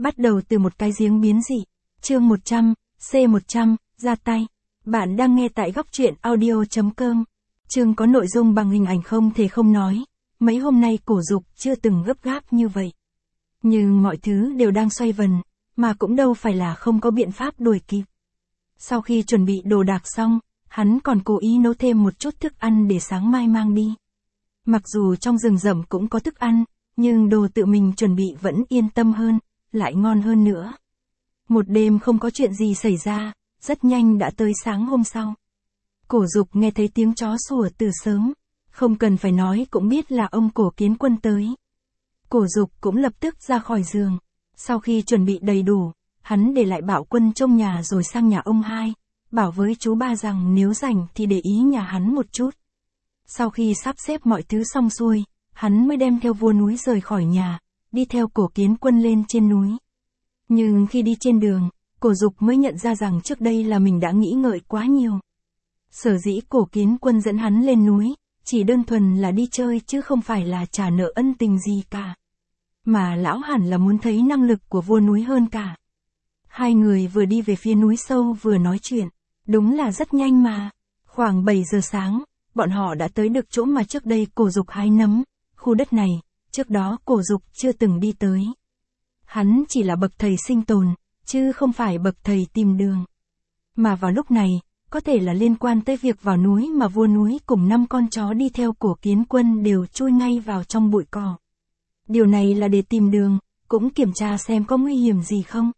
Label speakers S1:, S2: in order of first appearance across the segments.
S1: Bắt đầu từ một cái giếng biến dị. Chương 100, C100, ra tay. Bạn đang nghe tại góc truyện audio.com. Chương có nội dung bằng hình ảnh không thể không nói. Mấy hôm nay Cổ Dục chưa từng gấp gáp như vậy. Nhưng mọi thứ đều đang xoay vần, mà cũng đâu phải là không có biện pháp đuổi kịp. Sau khi chuẩn bị đồ đạc xong, hắn còn cố ý nấu thêm một chút thức ăn để sáng mai mang đi. Mặc dù trong rừng rậm cũng có thức ăn, nhưng đồ tự mình chuẩn bị vẫn yên tâm hơn, lại ngon hơn nữa. Một đêm không có chuyện gì xảy ra, rất nhanh đã tới sáng hôm sau. Cổ Dục nghe thấy tiếng chó sủa từ sớm, không cần phải nói cũng biết là ông Cổ Kiến Quân tới. Cổ Dục cũng lập tức ra khỏi giường. Sau khi chuẩn bị đầy đủ, hắn để lại Bảo Quân trong nhà rồi sang nhà ông hai, bảo với chú ba rằng nếu rảnh thì để ý nhà hắn một chút. Sau khi sắp xếp mọi thứ xong xuôi, hắn mới đem theo vua núi rời khỏi nhà, đi theo Cổ Kiến Quân lên trên núi. Nhưng khi đi trên đường, Cổ Dục mới nhận ra rằng trước đây là mình đã nghĩ ngợi quá nhiều. Sở dĩ Cổ Kiến Quân dẫn hắn lên núi, chỉ đơn thuần là đi chơi chứ không phải là trả nợ ân tình gì cả. Mà lão hẳn là muốn thấy năng lực của vua núi hơn cả. Hai người vừa đi về phía núi sâu vừa nói chuyện, đúng là rất nhanh mà. Khoảng 7 giờ sáng, bọn họ đã tới được chỗ mà trước đây Cổ Dục hái nấm. Khu đất này, trước đó Cổ Dục chưa từng đi tới. Hắn chỉ là bậc thầy sinh tồn, chứ không phải bậc thầy tìm đường. Mà vào lúc này, có thể là liên quan tới việc vào núi mà vua núi cùng 5 con chó đi theo Cổ Kiến Quân đều chui ngay vào trong bụi cỏ. Điều này là để tìm đường, cũng kiểm tra xem có nguy hiểm gì không.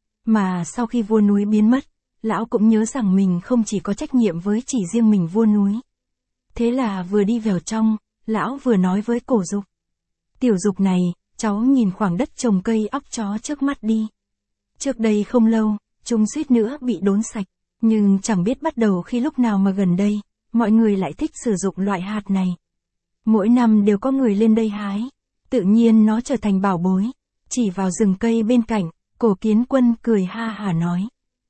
S1: Mà sau khi vua núi biến mất, lão cũng nhớ rằng mình không chỉ có trách nhiệm với chỉ riêng mình vua núi. Thế là vừa đi vào trong, lão vừa nói với Cổ Dục. Tiểu Dục này, cháu nhìn khoảng đất trồng cây óc chó trước mắt đi. Trước đây không lâu, chúng suýt nữa bị đốn sạch, nhưng chẳng biết bắt đầu khi lúc nào mà gần đây, mọi người lại thích sử dụng loại hạt này. Mỗi năm đều có người lên đây hái, tự nhiên nó trở thành bảo bối. Chỉ vào rừng cây bên cạnh, Cổ Kiến Quân cười ha hả nói.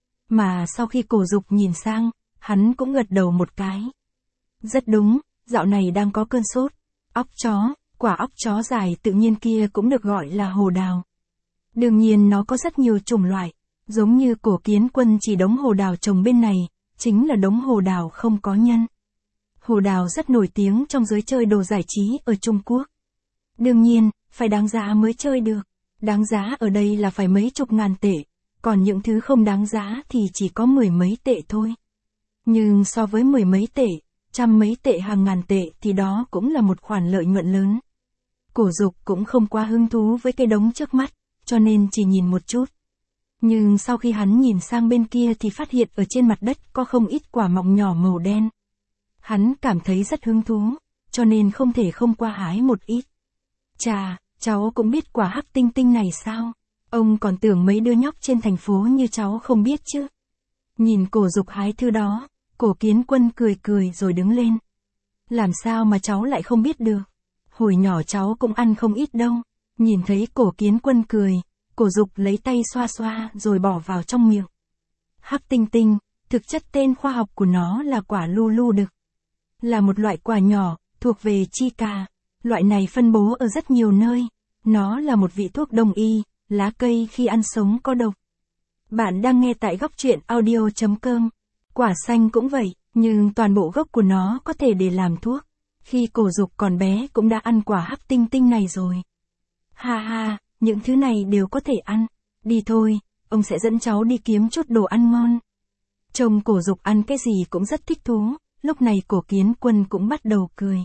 S1: Mà sau khi Cổ Dục nhìn sang, hắn cũng gật đầu một cái. Rất đúng, dạo này đang có cơn sốt. Óc chó, quả óc chó dài tự nhiên kia cũng được gọi là hồ đào. Đương nhiên nó có rất nhiều chủng loại, giống như Cổ Kiến Quân chỉ đống hồ đào trồng bên này, chính là đống hồ đào không có nhân. Hồ đào rất nổi tiếng trong giới chơi đồ giải trí ở Trung Quốc. Đương nhiên, phải đáng giá mới chơi được. Đáng giá ở đây là phải mấy chục ngàn tệ, còn những thứ không đáng giá thì chỉ có 10 mấy tệ thôi. Nhưng so với 10 mấy tệ, trăm mấy tệ hàng ngàn tệ thì đó cũng là một khoản lợi nhuận lớn. Cổ Dục cũng không quá hứng thú với cái đống trước mắt, cho nên chỉ nhìn một chút. Nhưng sau khi hắn nhìn sang bên kia thì phát hiện ở trên mặt đất có không ít quả mọng nhỏ màu đen. Hắn cảm thấy rất hứng thú, cho nên không thể không qua hái một ít. Chà, cháu cũng biết quả hắc tinh tinh này sao? Ông còn tưởng mấy đứa nhóc trên thành phố như cháu không biết chứ. Nhìn Cổ Dục hái thứ đó, Cổ Kiến Quân cười cười rồi đứng lên. Làm sao mà cháu lại không biết được? Hồi nhỏ cháu cũng ăn không ít đâu. Nhìn thấy Cổ Kiến Quân cười, Cổ Dục lấy tay xoa xoa rồi bỏ vào trong miệng. Hắc tinh tinh, thực chất tên khoa học của nó là quả lu lu đực. Là một loại quả nhỏ, thuộc về chi cà. Loại này phân bố ở rất nhiều nơi. Nó là một vị thuốc đông y, lá cây khi ăn sống có độc. Bạn đang nghe tại góc truyện audio.com. Quả xanh cũng vậy, nhưng toàn bộ gốc của nó có thể để làm thuốc. Khi Cổ Dục còn bé cũng đã ăn quả hắc tinh tinh này rồi. Ha ha, những thứ này đều có thể ăn. Đi thôi, ông sẽ dẫn cháu đi kiếm chút đồ ăn ngon. Trông Cổ Dục ăn cái gì cũng rất thích thú, lúc này Cổ Kiến Quân cũng bắt đầu cười.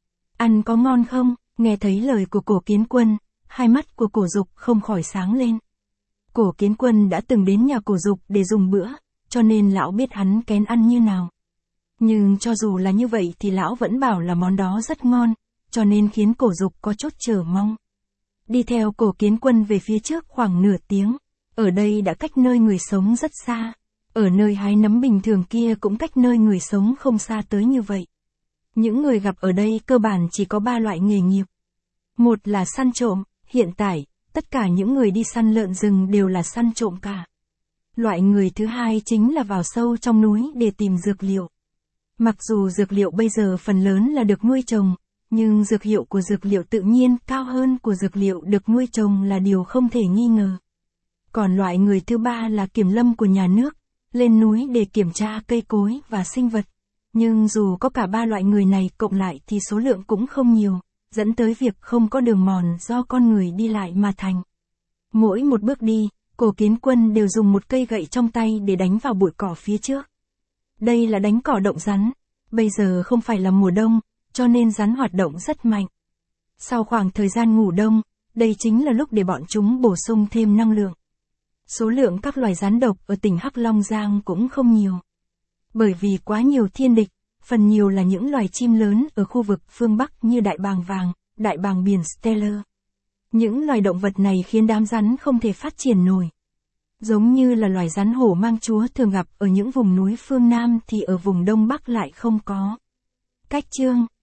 S1: Ăn có ngon không? Nghe thấy lời của Cổ Kiến Quân, hai mắt của Cổ Dục không khỏi sáng lên. Cổ Kiến Quân đã từng đến nhà Cổ Dục để dùng bữa, cho nên lão biết hắn kén ăn như nào. Nhưng cho dù là như vậy thì lão vẫn bảo là món đó rất ngon, cho nên khiến Cổ Dục có chút chờ mong. Đi theo Cổ Kiến Quân về phía trước khoảng nửa tiếng, ở đây đã cách nơi người sống rất xa. Ở nơi hái nấm bình thường kia cũng cách nơi người sống không xa tới như vậy. Những người gặp ở đây cơ bản chỉ có 3 loại nghề nghiệp. Một là săn trộm, hiện tại, tất cả những người đi săn lợn rừng đều là săn trộm cả. Loại người thứ hai chính là vào sâu trong núi để tìm dược liệu. Mặc dù dược liệu bây giờ phần lớn là được nuôi trồng, nhưng dược hiệu của dược liệu tự nhiên cao hơn của dược liệu được nuôi trồng là điều không thể nghi ngờ. Còn loại người thứ ba là kiểm lâm của nhà nước, lên núi để kiểm tra cây cối và sinh vật. Nhưng dù có cả ba loại người này cộng lại thì số lượng cũng không nhiều, dẫn tới việc không có đường mòn do con người đi lại mà thành. Mỗi một bước đi, Cổ Kiến Quân đều dùng một cây gậy trong tay để đánh vào bụi cỏ phía trước. Đây là đánh cỏ động rắn. Bây giờ không phải là mùa đông, cho nên rắn hoạt động rất mạnh. Sau khoảng thời gian ngủ đông, đây chính là lúc để bọn chúng bổ sung thêm năng lượng. Số lượng các loài rắn độc ở tỉnh Hắc Long Giang cũng không nhiều. Bởi vì quá nhiều thiên địch, phần nhiều là những loài chim lớn ở khu vực phương Bắc như đại bàng vàng, đại bàng biển Steller. Những loài động vật này khiến đám rắn không thể phát triển nổi. Giống như là loài rắn hổ mang chúa thường gặp ở những vùng núi phương Nam thì ở vùng Đông Bắc lại không có. Cách chương